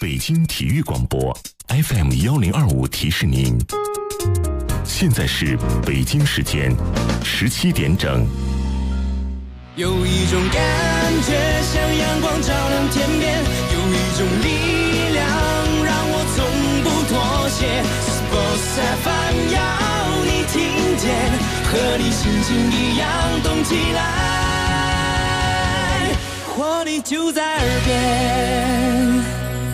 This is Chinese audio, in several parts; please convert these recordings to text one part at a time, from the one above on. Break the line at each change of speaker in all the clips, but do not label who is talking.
北京体育广播 FM1025提示您，现在是北京时间17点整。
有一种感觉像阳光照亮天边，有一种力量让我从不妥协。Sports FM 要你听见，和你心情一样动起来，活力就在耳边。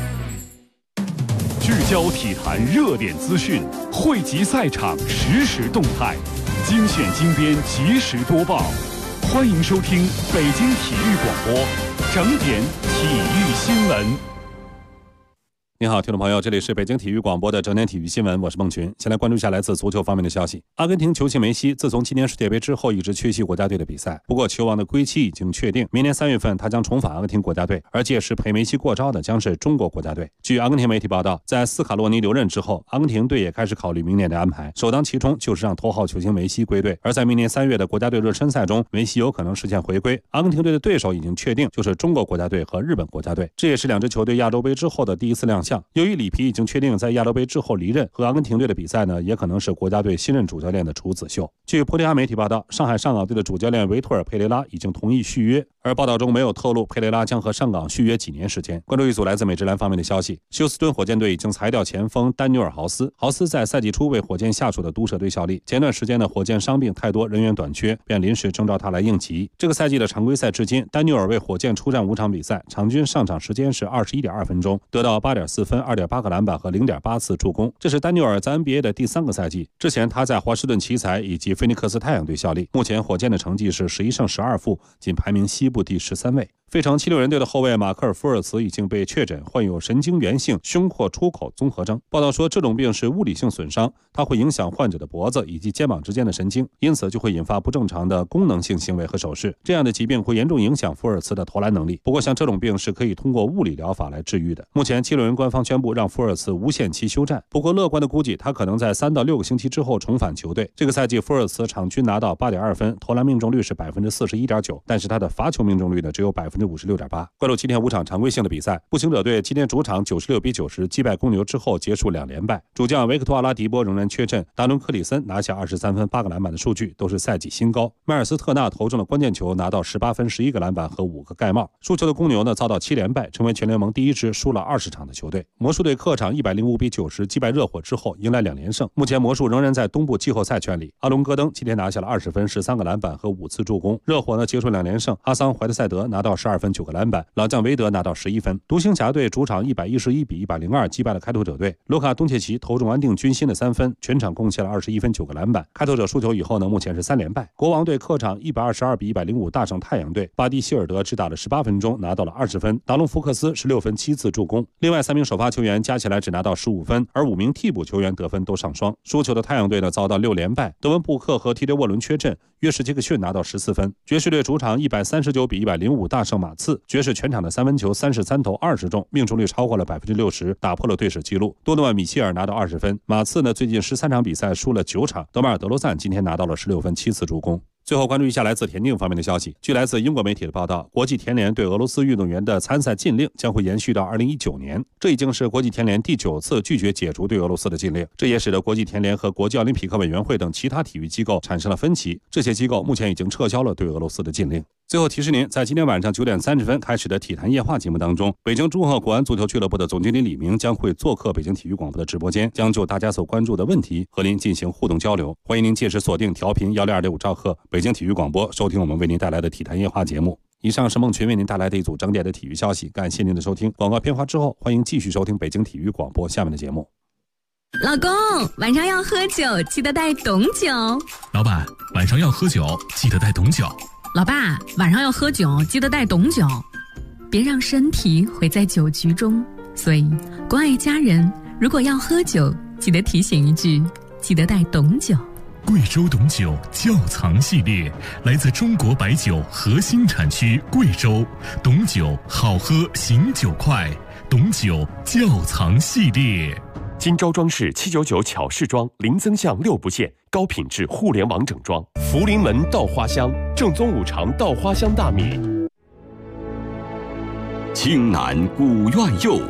聚焦体坛热点资讯，汇集赛场实时动态，精选精编及时播报。欢迎收听北京体育广播整点体育新闻。
您好，听众朋友，这里是北京体育广播的整点体育新闻，我是孟群。先来关注一下来自足球方面的消息。阿根廷球星梅西自从今年世界杯之后一直缺席国家队的比赛，不过球王的归期已经确定，明年3月份他将重返阿根廷国家队，而届时陪梅西过招的将是中国国家队。据阿根廷媒体报道，在斯卡洛尼留任之后，阿根廷队也开始考虑明年的安排，首当其冲就是让头号球星梅西归队。而在明年3月的国家队热身赛中，梅西有可能实现回归。阿根廷队的对手已经确定，就是中国国家队和日本国家队，这也是两支球队亚洲杯之后的第一次亮相。由于里皮已经确定在亚洲杯之后离任，和阿根廷队的比赛呢，也可能是国家队新任主教练的处子秀。据葡萄牙媒体报道，上海上港队的主教练维托尔·佩雷拉已经同意续约，而报道中没有透露佩雷拉将和上港续约几年时间。关注一组来自美职篮方面的消息，休斯敦火箭队已经裁掉前锋丹纽尔·豪斯。豪斯在赛季初为火箭下属的毒蛇队效力，前段时间的火箭伤病太多，人员短缺，便临时征召他来应急。这个赛季的常规赛至今，丹纽尔为火箭出战5场比赛，场均上场时间是21.2分钟，得到8.4分、2.8个篮板和0.8次助攻，这是丹纽尔在 NBA 的第3个赛季。之前他在华盛顿奇才以及菲尼克斯太阳队效力。目前火箭的成绩是11胜12负，仅排名西部第13位。费城76人队的后卫马克尔·福尔茨已经被确诊患有神经源性胸廓出口综合征。报道说，这种病是物理性损伤，它会影响患者的脖子以及肩膀之间的神经，因此就会引发不正常的功能性行为和手势。这样的疾病会严重影响福尔茨的投篮能力。不过，像这种病是可以通过物理疗法来治愈的。目前76人官方宣布让福尔茨无限期休战，不过乐观的估计他可能在3到6个星期之后重返球队。这个赛季福尔茨场均拿到8.2分，投篮命中率是 41.9%， 但是他的罚球命中率呢只有 56.8%。关注今天5场常规性的比赛，步行者队今天主场96-90击败公牛之后结束2连败，主将维克托·阿拉迪波仍然缺阵，达伦·克里森拿下23分8个篮板的数据都是赛季新高，迈尔斯特纳投中了关键球，拿到18分11个篮板和5个盖帽。输球的公牛呢遭到7连败，成为全联盟第一支输了20场的球队。魔术队客场105-90击败热火之后迎来2连胜，目前魔术仍然在东部季后赛圈里。阿隆戈登今天拿下了20分13个篮板和5次助攻，热火呢结束2连胜，阿桑怀特塞德拿到12分9个篮板，老将韦德拿到11分。独行侠队主场111-102击败了开拓者队，卢卡·东切奇投中安定军心的3分，全场贡献了21分9个篮板。开拓者输球以后呢，目前是3连败。国王队客场122-105大胜太阳队，巴蒂希尔德只打了18分钟，拿到了20分，达隆·福克斯16分7次助攻。另外3名首发球员加起来只拿到15分，而5名替补球员得分都上双。输球的太阳队呢遭到6连败，德文·布克和 TJ 沃伦缺阵，约什·杰克逊拿到14分。爵士队主场139-105大胜马刺，爵士全场的3分球33投20中，命中率超过了 60%， 打破了队史纪录。多诺万·米切尔拿到20分。马刺呢最近13场比赛输了9场，德马尔·德罗赞今天拿到了16分7次助攻。最后关注一下来自田径方面的消息。据来自英国媒体的报道，国际田联对俄罗斯运动员的参赛禁令将会延续到2019年。这已经是国际田联第9次拒绝解除对俄罗斯的禁令，这也使得国际田联和国际奥林匹克委员会等其他体育机构产生了分歧。这些机构目前已经撤销了对俄罗斯的禁令。最后提示您，在今天晚上9点30分开始的体坛夜话节目当中，北京祝贺国安足球俱乐部的总经理李明将会做客北京体育广播的直播间，将就大家所关注的问题和您进行互动交流。欢迎您届时锁定调频102.5兆赫北京体育广播，收听我们为您带来的体坛夜话节目。以上是孟群为您带来的一组整点的体育消息，感谢您的收听。广告片花之后，欢迎继续收听北京体育广播下面的节目。
老公，晚上要喝酒，记得带懂酒。
老板，晚上要喝酒，记得带懂酒。
老爸，晚上要喝酒，记得带懂酒，别让身体毁在酒局中。所以，关爱家人，如果要喝酒，记得提醒一句，记得带懂酒。
贵州董酒窖藏系列，来自中国白酒核心产区贵州，董酒好喝醒酒快，董酒窖藏系列。
金招装饰799巧饰装，零增项6不限，高品质互联网整装。福临门稻花香，正宗五常稻花香大米。
青南古院右，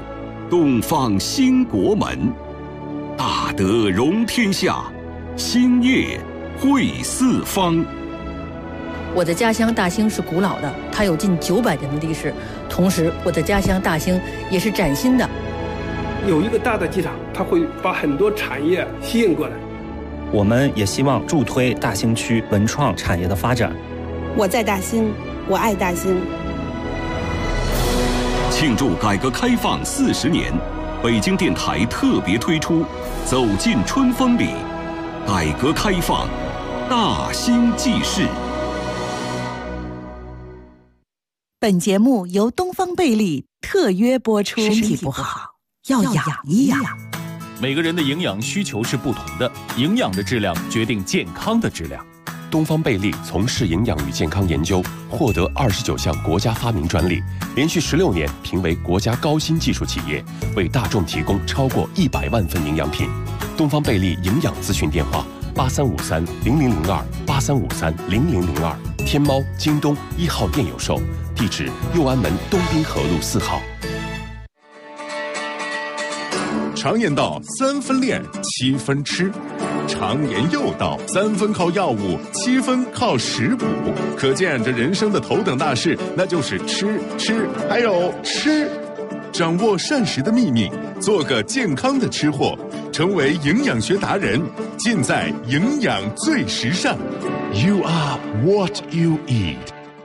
东方兴国门，大德容天下，兴业惠四方。
我的家乡大兴是古老的，它有近900年的历史。同时，我的家乡大兴也是崭新的。
有一个大的机场，它会把很多产业吸引过来。
我们也希望助推大兴区文创产业的发展。
我在大兴，我爱大兴。
庆祝改革开放40年，北京电台特别推出《走进春风里》，改革开放，大兴记事。
本节目由东方贝利特约播出。身体不好要养一养。
每个人的营养需求是不同的，营养的质量决定健康的质量。
东方贝利从事营养与健康研究，获得29项国家发明专利，连续16年评为国家高新技术企业，为大众提供超过100万份营养品。东方贝利营养咨询电话8353-0002，8353-0002，天猫、京东1号店有售，地址右安门东滨河路4号。
常言道3分练7分吃，常言又道3分靠药物7分靠食补，可见这人生的头等大事那就是吃还有吃。掌握膳食的秘密，做个健康的吃货，成为营养学达人，尽在营养最时尚。 You are what you eat。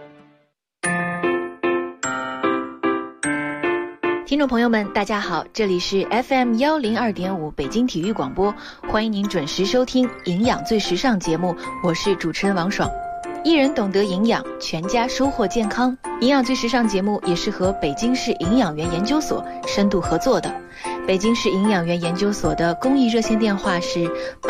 听众朋友们大家好，这里是 FM 102.5北京体育广播，欢迎您准时收听营养最时尚节目，我是主持人王爽。一人懂得营养，全家收获健康。营养最时尚节目也是和北京市营养员研究所深度合作的。北京市营养员研究所的公益热线电话是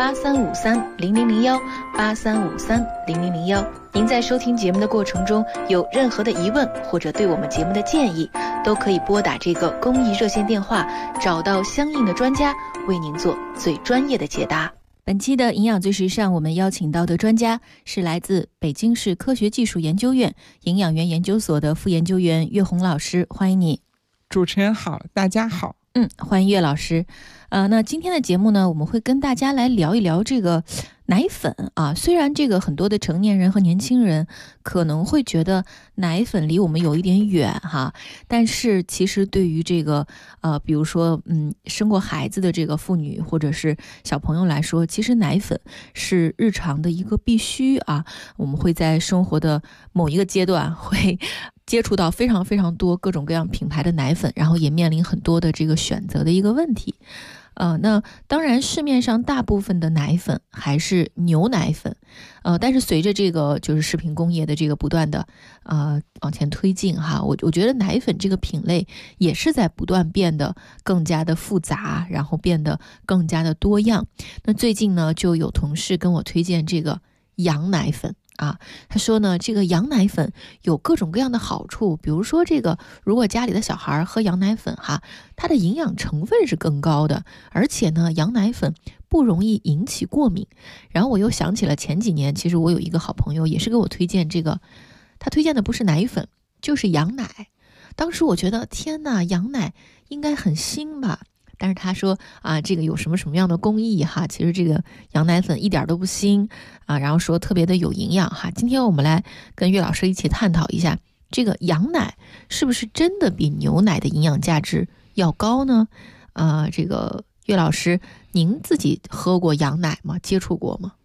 8353-0001，8353-0001。您在收听节目的过程中有任何的疑问或者对我们节目的建议，都可以拨打这个公益热线电话，找到相应的专家为您做最专业的解答。本期的营养最时尚，我们邀请到的专家是来自北京市科学技术研究院营养员研究所的副研究员岳红老师，欢迎你。
主持人好，大家好。
欢迎岳老师。那今天的节目呢，我们会跟大家来聊一聊这个奶粉啊。虽然这个很多的成年人和年轻人可能会觉得奶粉离我们有一点远哈，但是其实对于这个比如说生过孩子的这个妇女或者是小朋友来说，其实奶粉是日常的一个必须啊。我们会在生活的某一个阶段会接触到非常非常多各种各样品牌的奶粉，然后也面临很多的这个选择的一个问题。那当然市面上大部分的奶粉还是牛奶粉，但是随着这个就是食品工业的这个不断的往前推进哈，我觉得奶粉这个品类也是在不断变得更加的复杂，然后变得更加的多样。那最近呢，就有同事跟我推荐这个羊奶粉啊，他说呢，这个羊奶粉有各种各样的好处，比如说这个如果家里的小孩喝羊奶粉哈，它的营养成分是更高的，而且呢，羊奶粉不容易引起过敏。然后我又想起了前几年，其实我有一个好朋友也是给我推荐这个，他推荐的不是奶粉，就是羊奶。当时我觉得天哪，羊奶应该很腥吧？但是他说这个有什么样的工艺哈，其实这个羊奶粉一点都不腥然后说特别的有营养哈。今天我们来跟岳老师一起探讨一下，这个羊奶是不是真的比牛奶的营养价值要高呢？这个岳老师，您自己喝过羊奶吗？接触过吗？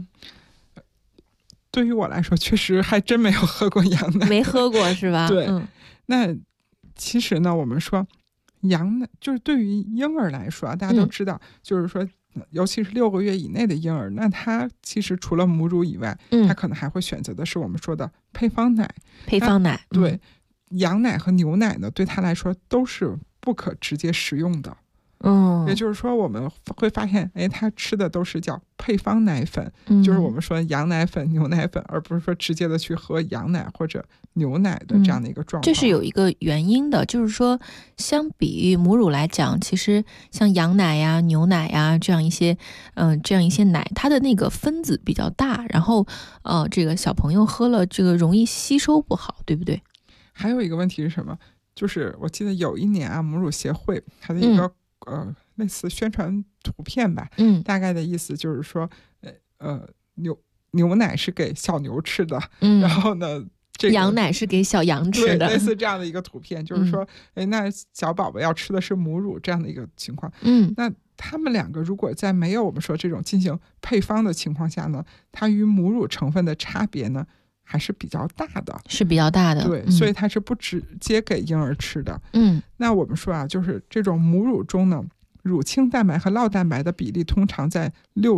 对于我来说，确实还真没有喝过羊奶。
没喝过是吧？
对。那其实呢，我们说羊奶就是对于婴儿来说大家都知道，就是说尤其是6个月以内的婴儿，那他其实除了母乳以外，他可能还会选择的是我们说的配方奶。对，羊奶和牛奶呢，对他来说都是不可直接食用的。也就是说我们会发现他吃的都是叫配方奶粉，就是我们说羊奶粉、牛奶粉，而不是说直接的去喝羊奶或者牛奶的这样的一个状况。
这是有一个原因的，就是说相比于母乳来讲，其实像羊奶呀、牛奶呀这样一些奶，它的那个分子比较大，然后这个小朋友喝了这个容易吸收不好，对不对？
还有一个问题是什么？ 就是我记得有一年啊，母乳协会它的一个、类似宣传图片吧，大概的意思就是说，牛奶是给小牛吃的，然后呢，
羊奶是给小羊吃的，
类似这样的一个图片，就是说，那小宝宝要吃的是母乳这样的一个情况。那他们两个如果在没有我们说这种进行配方的情况下呢，它与母乳成分的差别呢还是比较大的，
是比较大的。
对，所以它是不直接给婴儿吃的。那我们说啊，就是这种母乳中呢，乳清蛋白和酪蛋白的比例通常在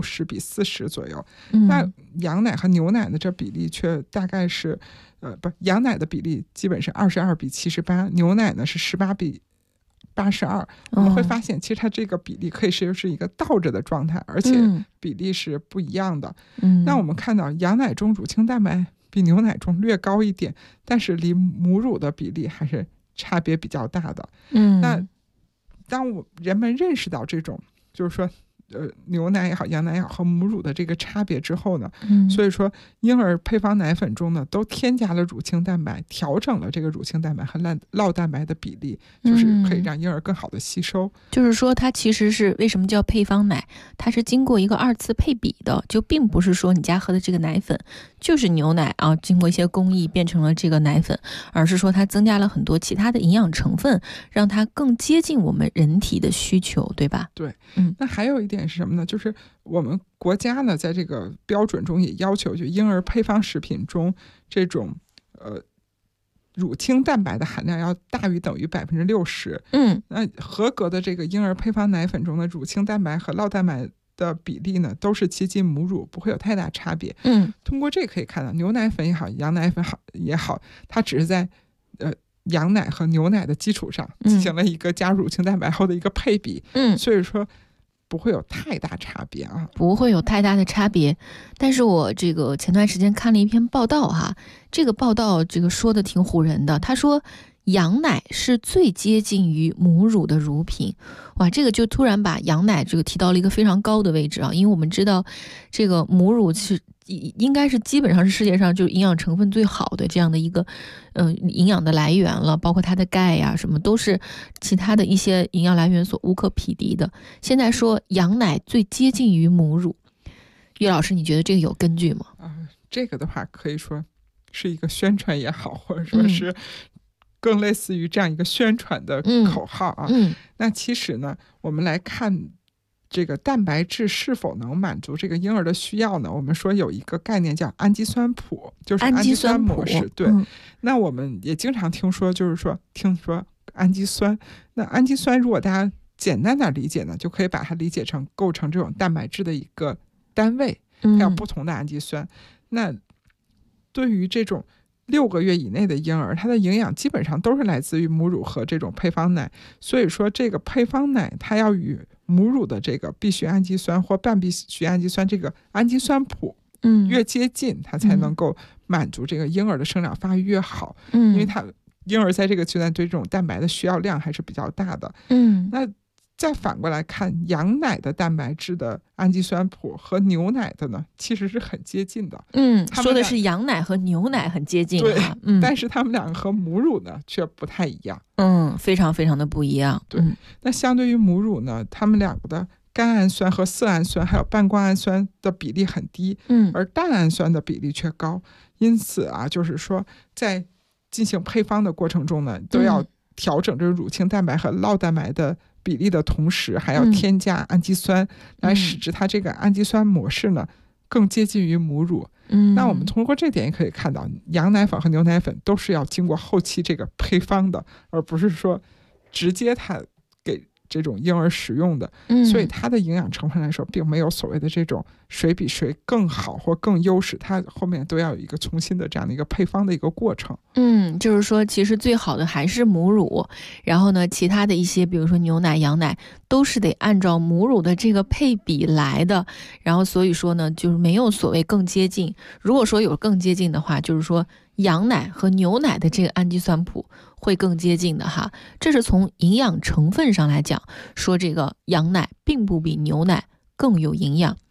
60:40左右，那羊奶和牛奶的这比例却大概是，羊奶的比例基本是22:78，牛奶呢是18:82。我们会发现，其实它这个比例可以是一个倒着的状态，而且比例是不一样的。那我们看到羊奶中乳清蛋白比牛奶中略高一点，但是离母乳的比例还是差别比较大的。那当人们认识到这种，就是说，牛奶也好，羊奶也好和母乳的这个差别之后呢，所以说婴儿配方奶粉中呢都添加了乳清蛋白，调整了这个乳清蛋白和酪蛋白的比例，就是可以让婴儿更好的吸收。
就是说它其实是为什么叫配方奶，它是经过一个2次配比的，就并不是说你家喝的这个奶粉就是牛奶啊，经过一些工艺变成了这个奶粉，而是说它增加了很多其他的营养成分，让它更接近我们人体的需求，对吧？
对，那还有一点是什么呢？就是我们国家呢，在这个标准中也要求，就婴儿配方食品中这种乳清蛋白的含量要大于等于60%。那合格的这个婴儿配方奶粉中的乳清蛋白和酪蛋白的比例呢，都是接近母乳，不会有太大差别。通过这可以看到，牛奶粉也好，羊奶粉也好，它只是在羊奶和牛奶的基础上进行了一个加乳清蛋白后的一个配比。所以说不会有太大差别啊，
不会有太大的差别。但是我这个前段时间看了一篇报道哈，这个报道这个说的挺唬人的，他说羊奶是最接近于母乳的乳品。哇，这个就突然把羊奶这个提到了一个非常高的位置啊，因为我们知道这个母乳是应该是基本上是世界上就营养成分最好的这样的一个营养的来源了，包括它的钙呀什么都是其他的一些营养来源所无可匹敌的。现在说羊奶最接近于母乳，岳老师你觉得这个有根据吗？
这个的话可以说是一个宣传也好，或者说是更类似于这样一个宣传的口号啊。那其实呢，我们来看这个蛋白质是否能满足这个婴儿的需要呢？我们说有一个概念叫氨基酸谱，就是氨基酸模式。对，那我们也经常听说氨基酸。那氨基酸如果大家简单的理解呢，就可以把它理解成构成这种蛋白质的一个单位，还有不同的氨基酸。那对于这种6个月以内的婴儿，它的营养基本上都是来自于母乳和这种配方奶，所以说这个配方奶它要与母乳的这个必需氨基酸或半必需氨基酸这个氨基酸谱越接近，它才能够满足这个婴儿的生长发育越好。因为它婴儿在这个阶段对这种蛋白的需要量还是比较大的。那再反过来看，羊奶的蛋白质的氨基酸谱和牛奶的呢，其实是很接近的。
说的是羊奶和牛奶很接近，
对，但是它们两个和母乳呢却不太一样。
非常非常的不一样。
对，那相对于母乳呢，它们两个的甘氨酸和色氨酸还有半胱氨酸的比例很低，而蛋氨酸的比例却高。因此啊，就是说在进行配方的过程中呢，都要调整这个乳清蛋白和酪蛋白的比例的同时，还要添加氨基酸，来使之它这个氨基酸模式呢更接近于母乳。那我们通过这点也可以看到，羊奶粉和牛奶粉都是要经过后期这个配方的，而不是说直接它给这种婴儿使用的。所以它的营养成分来说，并没有所谓的这种谁比谁更好或更优势，它后面都要有一个重新的这样的一个配方的一个过程。
就是说其实最好的还是母乳，然后呢其他的一些比如说牛奶羊奶都是得按照母乳的这个配比来的，然后所以说呢就是没有所谓更接近。如果说有更接近的话，就是说羊奶和牛奶的这个氨基酸谱会更接近的哈。这是从营养成分上来讲，说这个羊奶并不比牛奶更有营养。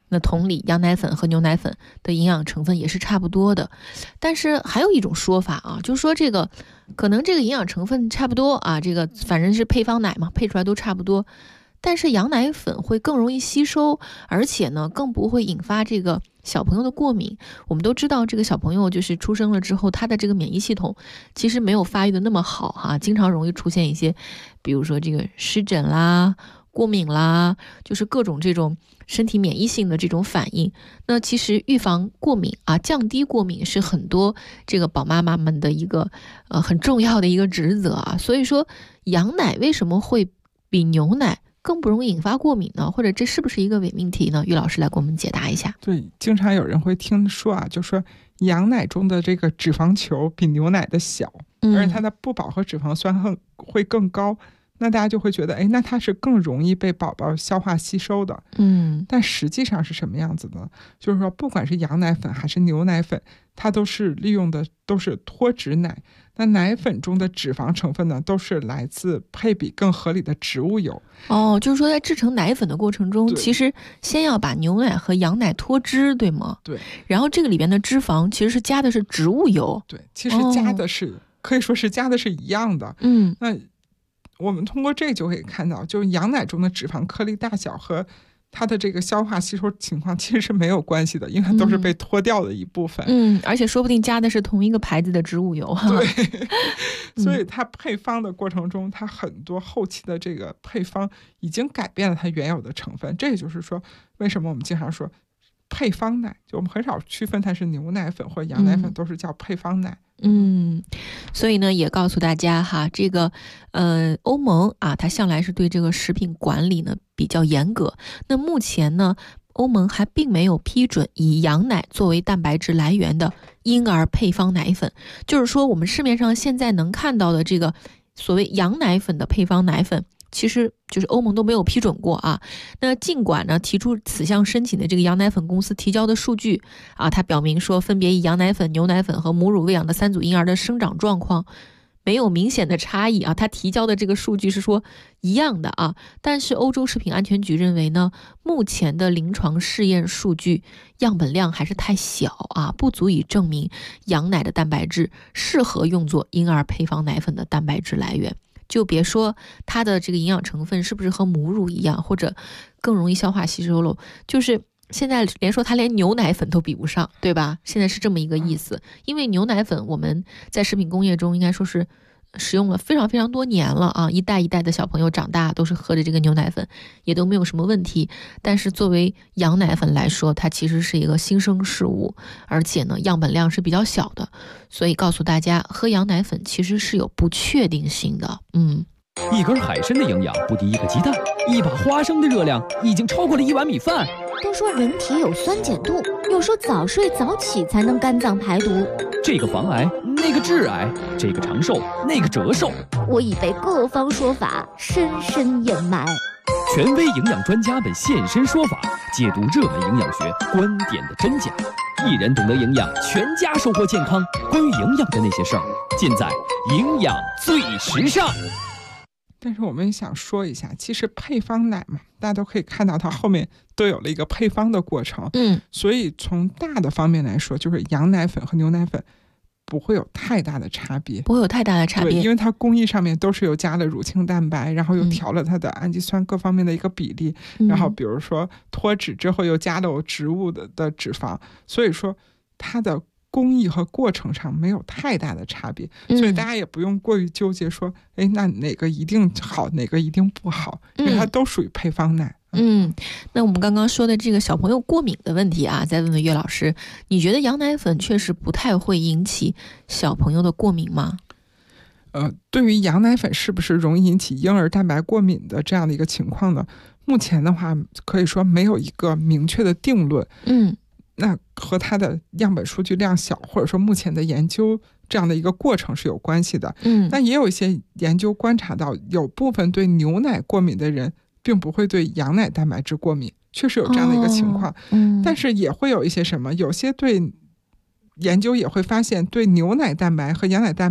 那同理，羊奶粉和牛奶粉的营养成分也是差不多的。但是还有一种说法啊，就是说这个可能这个营养成分差不多啊，这个反正是配方奶嘛，配出来都差不多。但是羊奶粉会更容易吸收，而且呢更不会引发这个小朋友的过敏。我们都知道这个小朋友就是出生了之后，他的这个免疫系统其实没有发育的那么好哈，经常容易出现一些比如说这个湿疹啦、过敏啦，就是各种这种身体免疫性的这种反应。那其实预防过敏啊，降低过敏是很多这个宝妈妈们的一个很重要的一个职责啊。所以说羊奶为什么会比牛奶更不容易引发过敏呢？或者这是不是一个伪命题呢？于老师来给我们解答一下。
对，经常有人会听说啊，就说羊奶中的这个脂肪球比牛奶的小，而且它的不饱和脂肪酸会更高。那大家就会觉得，哎，那它是更容易被宝宝消化吸收的。但实际上是什么样子呢？就是说，不管是羊奶粉还是牛奶粉，它都是利用的都是脱脂奶。那奶粉中的脂肪成分呢，都是来自配比更合理的植物油。
就是说在制成奶粉的过程中，其实先要把牛奶和羊奶脱脂，对吗？
对。
然后这个里边的脂肪其实是加的是植物油。
对，其实加的是、可以说是加的是一样的。那我们通过这就可以看到，就是羊奶中的脂肪颗粒大小和它的这个消化吸收情况其实是没有关系的，因为它都是被脱掉的一部分。
而且说不定加的是同一个牌子的植物油。
对，所以它配方的过程中，它很多后期的这个配方已经改变了它原有的成分。这也就是说，为什么我们经常说配方奶，就我们很少区分它是牛奶粉或者羊奶粉，都是叫配方奶。
所以呢，也告诉大家哈，这个欧盟啊，它向来是对这个食品管理呢比较严格。那目前呢，欧盟还并没有批准以羊奶作为蛋白质来源的婴儿配方奶粉。就是说，我们市面上现在能看到的这个所谓羊奶粉的配方奶粉，其实就是欧盟都没有批准过啊。那尽管呢，提出此项申请的这个羊奶粉公司提交的数据啊，它表明说分别以羊奶粉、牛奶粉和母乳喂养的3组婴儿的生长状况没有明显的差异啊，它提交的这个数据是说一样的啊。但是欧洲食品安全局认为呢，目前的临床试验数据样本量还是太小啊，不足以证明羊奶的蛋白质适合用作婴儿配方奶粉的蛋白质来源。就别说它的这个营养成分是不是和母乳一样，或者更容易消化吸收了，就是现在它连牛奶粉都比不上，对吧？现在是这么一个意思。因为牛奶粉我们在食品工业中应该说是使用了非常非常多年了啊，一代一代的小朋友长大都是喝的这个牛奶粉，也都没有什么问题。但是作为羊奶粉来说，它其实是一个新生事物，而且呢样本量是比较小的，所以告诉大家，喝羊奶粉其实是有不确定性的。
一根海参的营养不敌一个鸡蛋，一把花生的热量已经超过了1碗米饭。
都说人体有酸碱度，又说早睡早起才能肝脏排毒，
这个防癌，那个致癌，这个长寿，那个折寿。
我已被各方说法深深掩埋。
权威营养专家们现身说法，解读热门营养学观点的真假。一人懂得营养，全家收获健康。关于营养的那些事儿，尽在营养最时尚。
但是我们想说一下，其实配方奶嘛，大家都可以看到它后面都有了一个配方的过程。所以从大的方面来说，就是羊奶粉和牛奶粉不会有太大的差别，
对，
因为它工艺上面都是有加了乳清蛋白，然后又调了它的氨基酸各方面的一个比例，然后比如说脱脂之后又加了植物的脂肪，所以说它的工艺和过程上没有太大的差别，所以大家也不用过于纠结说，那哪个一定好，哪个一定不好，因为它都属于配方奶。
那我们刚刚说的这个小朋友过敏的问题啊，再问问岳老师，你觉得羊奶粉确实不太会引起小朋友的过敏吗？
对于羊奶粉是不是容易引起婴儿蛋白过敏的这样的一个情况呢？目前的话可以说没有一个明确的定论。那和它的样本数据量小，或者说目前的研究这样的一个过程是有关系的。但也有一些研究观察到，有部分对牛奶过敏的人并不会对羊奶蛋白质过敏，确实有这样的一个情况。但是也会有一些有些对研究也会发现，对牛奶蛋白和羊奶蛋白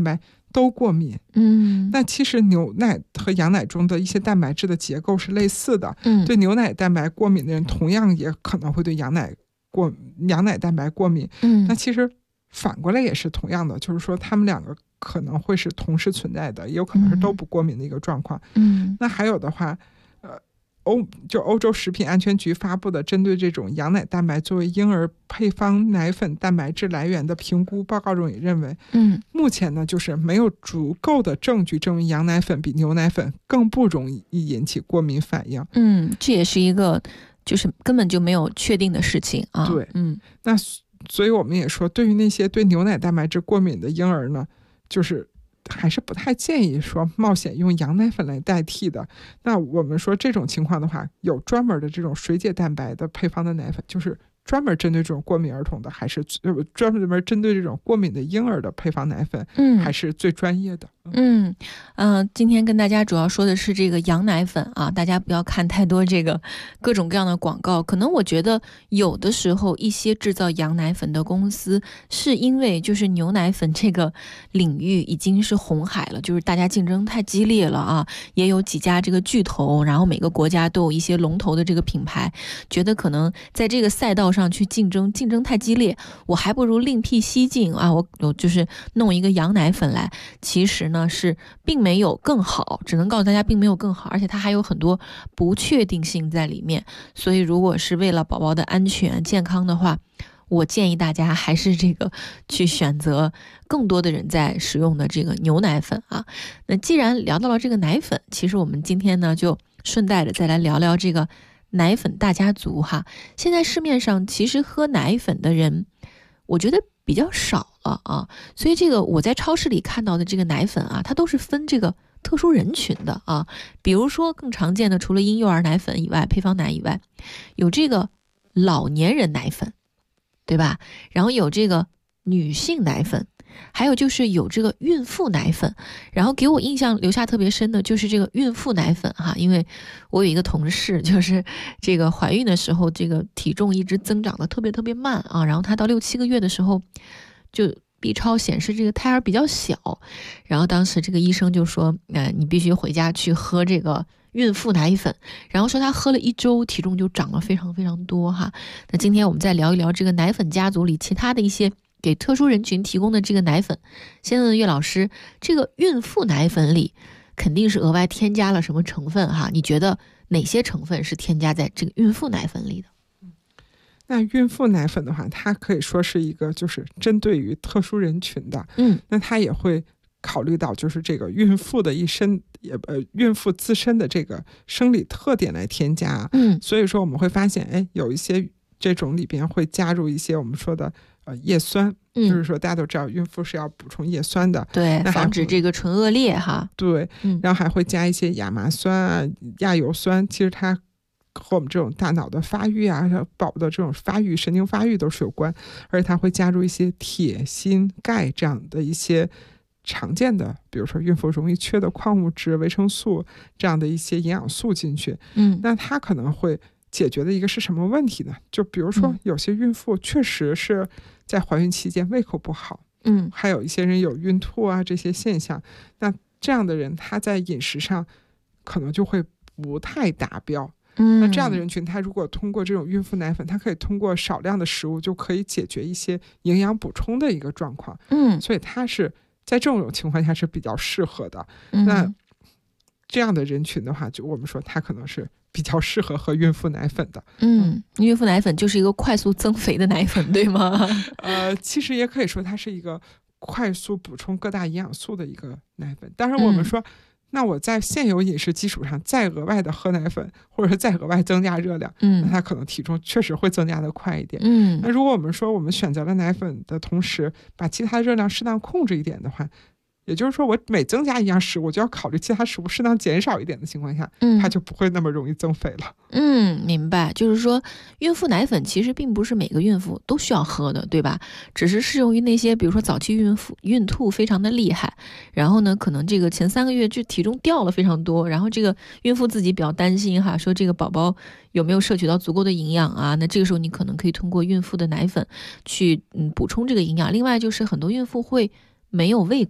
都过敏。那其实牛奶和羊奶中的一些蛋白质的结构是类似的。对牛奶蛋白过敏的人，同样也可能会对羊奶蛋白过敏。那其实反过来也是同样的，就是说他们两个可能会是同时存在的，也有可能是都不过敏的一个状况。那还有的话，欧洲食品安全局发布的针对这种羊奶蛋白作为婴儿配方奶粉蛋白质来源的评估报告中也认为，目前呢就是没有足够的证据证明羊奶粉比牛奶粉更不容易引起过敏反应。
这也是一个就是根本就没有确定的事情啊。
对，那所以我们也说，对于那些对牛奶蛋白质过敏的婴儿呢，就是还是不太建议说冒险用羊奶粉来代替的。那我们说这种情况的话，有专门的这种水解蛋白的配方的奶粉，就是专门针对这种过敏儿童的，还是专门针对这种过敏的婴儿的配方奶粉，还是最专业的。
今天跟大家主要说的是这个羊奶粉啊，大家不要看太多这个各种各样的广告。可能我觉得有的时候一些制造羊奶粉的公司是因为就是牛奶粉这个领域已经是红海了，就是大家竞争太激烈了啊，也有几家这个巨头，然后每个国家都有一些龙头的这个品牌，觉得可能在这个赛道上去竞争太激烈，我还不如另辟蹊径啊，我就是弄一个羊奶粉来。其实呢是并没有更好，只能告诉大家并没有更好，而且它还有很多不确定性在里面。所以如果是为了宝宝的安全健康的话，我建议大家还是这个去选择更多的人在使用的这个牛奶粉啊。那既然聊到了这个奶粉，其实我们今天呢就顺带着再来聊聊这个奶粉大家族哈。现在市面上其实喝奶粉的人我觉得比较少了啊，所以这个我在超市里看到的这个奶粉啊，它都是分这个特殊人群的啊。比如说更常见的，除了婴幼儿奶粉以外，配方奶以外，有这个老年人奶粉，对吧？然后有这个女性奶粉，还有就是有这个孕妇奶粉。然后给我印象留下特别深的就是这个孕妇奶粉哈，因为我有一个同事就是这个怀孕的时候，这个体重一直增长的特别慢啊，然后她到6、7个月的时候就B 超显示这个胎儿比较小，然后当时这个医生就说你必须回家去喝这个孕妇奶粉，然后说她喝了1周体重就长了非常多哈。那今天我们再聊一聊这个奶粉家族里其他的一些给特殊人群提供的这个奶粉。先问岳老师，这个孕妇奶粉里肯定是额外添加了什么成分哈？你觉得哪些成分是添加在这个孕妇奶粉里的？
那孕妇奶粉的话，它可以说是一个就是针对于特殊人群的，那它也会考虑到就是这个孕妇的孕妇自身的这个生理特点来添加。所以说我们会发现，有一些这种里边会加入一些我们说的叶酸，就是说大家都知道孕妇是要补充叶酸的，
对，防止这个唇腭裂哈。
对，然后还会加一些亚麻酸啊、亚油酸，其实它和我们这种大脑的发育啊、宝宝的这种发育、神经发育都是有关，而且它会加入一些铁、锌、钙这样的一些常见的，比如说孕妇容易缺的矿物质、维生素这样的一些营养素进去。那它可能会解决的一个是什么问题呢？就比如说有些孕妇确实是在怀孕期间胃口不好，还有一些人有孕吐啊这些现象，那这样的人他在饮食上可能就会不太达标。那这样的人群，他如果通过这种孕妇奶粉，他可以通过少量的食物就可以解决一些营养补充的一个状况。所以他是在这种情况下是比较适合的。那这样的人群的话，就我们说他可能是比较适合喝孕妇奶粉的。
孕妇奶粉就是一个快速增肥的奶粉，对吗？
其实也可以说它是一个快速补充各大营养素的一个奶粉。当然我们说，那我在现有饮食基础上再额外的喝奶粉，或者是再额外增加热量，那它可能体重确实会增加的快一点。那如果我们说我们选择了奶粉的同时，把其他热量适当控制一点的话，也就是说我每增加一样食物，就要考虑其他食物适当减少一点的情况下，它就不会那么容易增肥了。
明白。就是说孕妇奶粉其实并不是每个孕妇都需要喝的，对吧？只是适用于那些比如说早期孕吐非常的厉害，然后呢可能这个前3个月就体重掉了非常多，然后这个孕妇自己比较担心哈，说这个宝宝有没有摄取到足够的营养啊？那这个时候你可能可以通过孕妇的奶粉去补充这个营养。另外就是很多孕妇会没有胃口，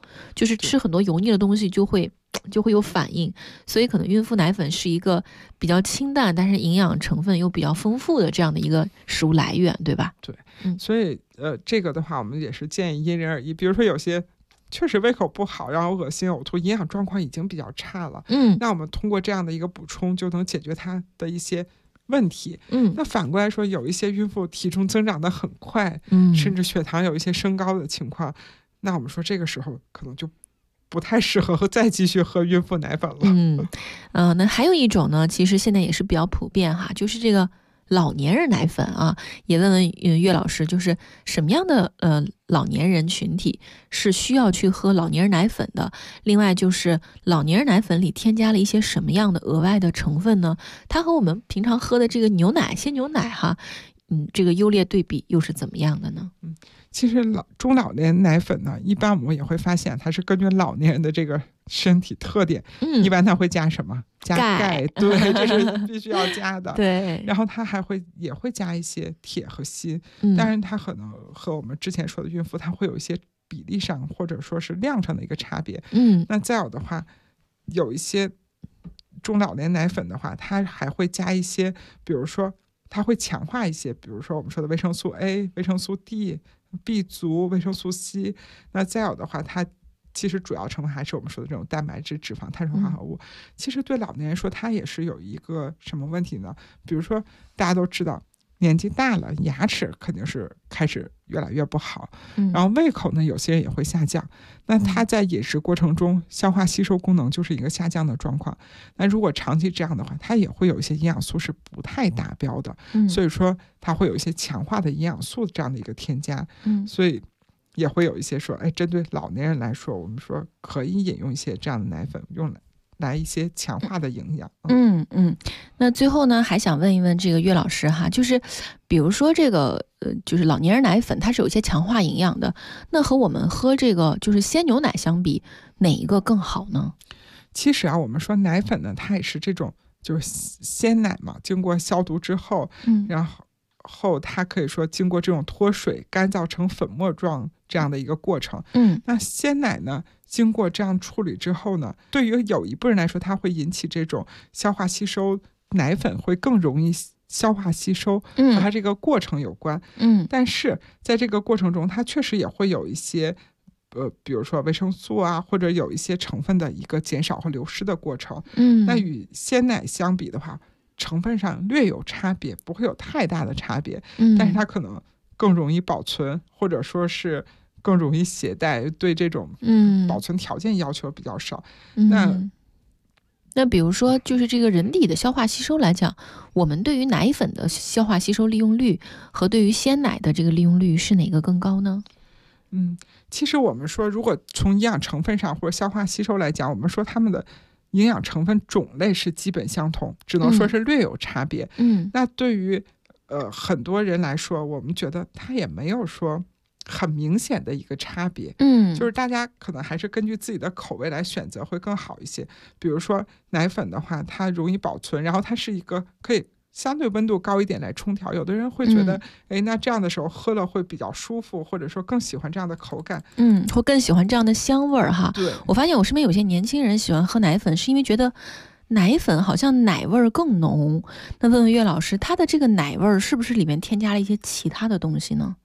就是吃很多油腻的东西就会有反应，所以可能孕妇奶粉是一个比较清淡，但是营养成分又比较丰富的这样的一个食物来源，对吧？
对，所以这个的话，我们也是建议因人而异。比如说有些确实胃口不好，然后恶心呕吐，营养状况已经比较差了，那我们通过这样的一个补充就能解决它的一些问题。那反过来说，有一些孕妇体重增长得很快，甚至血糖有一些升高的情况，那我们说这个时候可能就不太适合再继续喝孕妇奶粉了。
那还有一种呢，其实现在也是比较普遍哈，就是这个老年人奶粉啊，也问问岳老师，就是什么样的老年人群体是需要去喝老年人奶粉的？另外就是老年人奶粉里添加了一些什么样的额外的成分呢？它和我们平常喝的这个牛奶、鲜牛奶哈，这个优劣对比又是怎么样的呢？
其实中老年奶粉呢，一般我们也会发现它是根据老年人的这个身体特点，一般它会加什么？加钙，对，这是必须要加的。
对，
然后它也会加一些铁和锌，但是它可能和我们之前说的孕妇，它会有一些比例上或者说是量上的一个差别。那再有的话，有一些中老年奶粉的话，它还会加一些，比如说它会强化一些，比如说我们说的维生素 A、维生素 D、B 族、维生素 C。那再有的话，它其实主要成分还是我们说的这种蛋白质、脂肪、碳水化合物。其实对老年人说，它也是有一个什么问题呢？比如说大家都知道，年纪大了，牙齿肯定是开始越来越不好，然后胃口呢，有些人也会下降。那它在饮食过程中，消化吸收功能就是一个下降的状况。那如果长期这样的话，它也会有一些营养素是不太达标的，所以说它会有一些强化的营养素这样的一个添加。所以也会有一些说，针对老年人来说，我们说可以饮用一些这样的奶粉，用来一些强化的营养。
那最后呢，还想问一问这个岳老师哈，就是比如说这个就是老年人奶粉，它是有一些强化营养的，那和我们喝这个就是鲜牛奶相比，哪一个更好呢？
其实啊，我们说奶粉呢，它也是这种就是鲜奶嘛，经过消毒之后，然后它可以说经过这种脱水、干燥成粉末状这样的一个过程。那鲜奶呢，经过这样处理之后呢，对于有一部分人来说，它会引起这种消化吸收，奶粉会更容易消化吸收，和它这个过程有关。但是在这个过程中，它确实也会有一些比如说维生素啊，或者有一些成分的一个减少和流失的过程。那与鲜奶相比的话，成分上略有差别，不会有太大的差别，但是它可能更容易保存，或者说是更容易携带，对这种保存条件要求比较少。
那比如说就是这个人体的消化吸收来讲，我们对于奶粉的消化吸收利用率和对于鲜奶的这个利用率是哪个更高呢？
其实我们说，如果从营养成分上或者消化吸收来讲，我们说它们的营养成分种类是基本相同，只能说是略有差别。那对于很多人来说，我们觉得它也没有说很明显的一个差别。就是大家可能还是根据自己的口味来选择会更好一些。比如说奶粉的话，它容易保存，然后它是一个可以相对温度高一点来冲调，有的人会觉得那这样的时候喝了会比较舒服，或者说更喜欢这样的口感，
会更喜欢这样的香味儿哈。
对，
我发现我身边有些年轻人喜欢喝奶粉，是因为觉得奶粉好像奶味儿更浓。那问问岳老师，它的这个奶味儿是不是里面添加了一些其他的东西呢？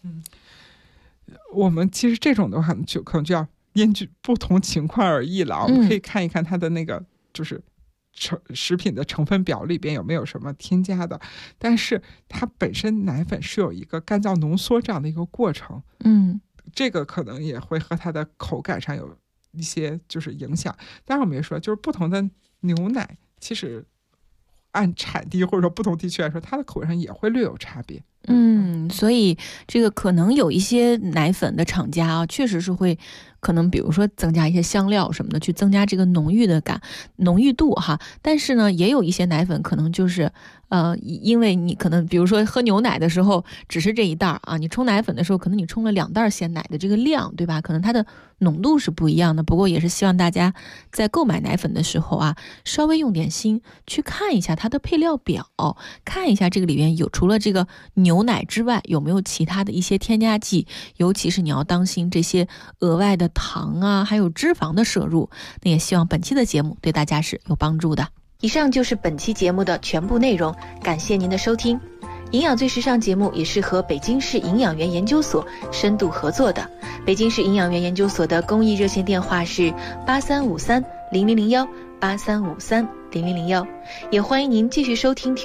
我们其实这种的话就可能就要根据不同情况而异了。我们可以看一看它的那个就是食品的成分表里边有没有什么添加的，但是它本身奶粉是有一个干燥浓缩这样的一个过程。这个可能也会和它的口感上有一些就是影响。当然我们也说，就是不同的牛奶其实按产地或者说不同地区来说，它的口味上也会略有差别。
所以这个可能有一些奶粉的厂家啊，确实是会可能比如说增加一些香料什么的，去增加这个浓郁度哈。但是呢，也有一些奶粉可能就是因为你可能比如说喝牛奶的时候只是这一袋啊，你冲奶粉的时候可能你冲了2袋鲜奶的这个量，对吧？可能它的浓度是不一样的。不过也是希望大家在购买奶粉的时候啊，稍微用点心去看一下它的配料表，看一下这个里面有除了这个牛牛奶之外有没有其他的一些添加剂，尤其是你要当心这些额外的糖啊还有脂肪的摄入。那也希望本期的节目对大家是有帮助的。以上就是本期节目的全部内容，感谢您的收听。营养最时尚节目也是和北京市营养员研究所深度合作的。北京市营养员研究所的公益热线电话是83530001，83530001，也欢迎您继续收听体育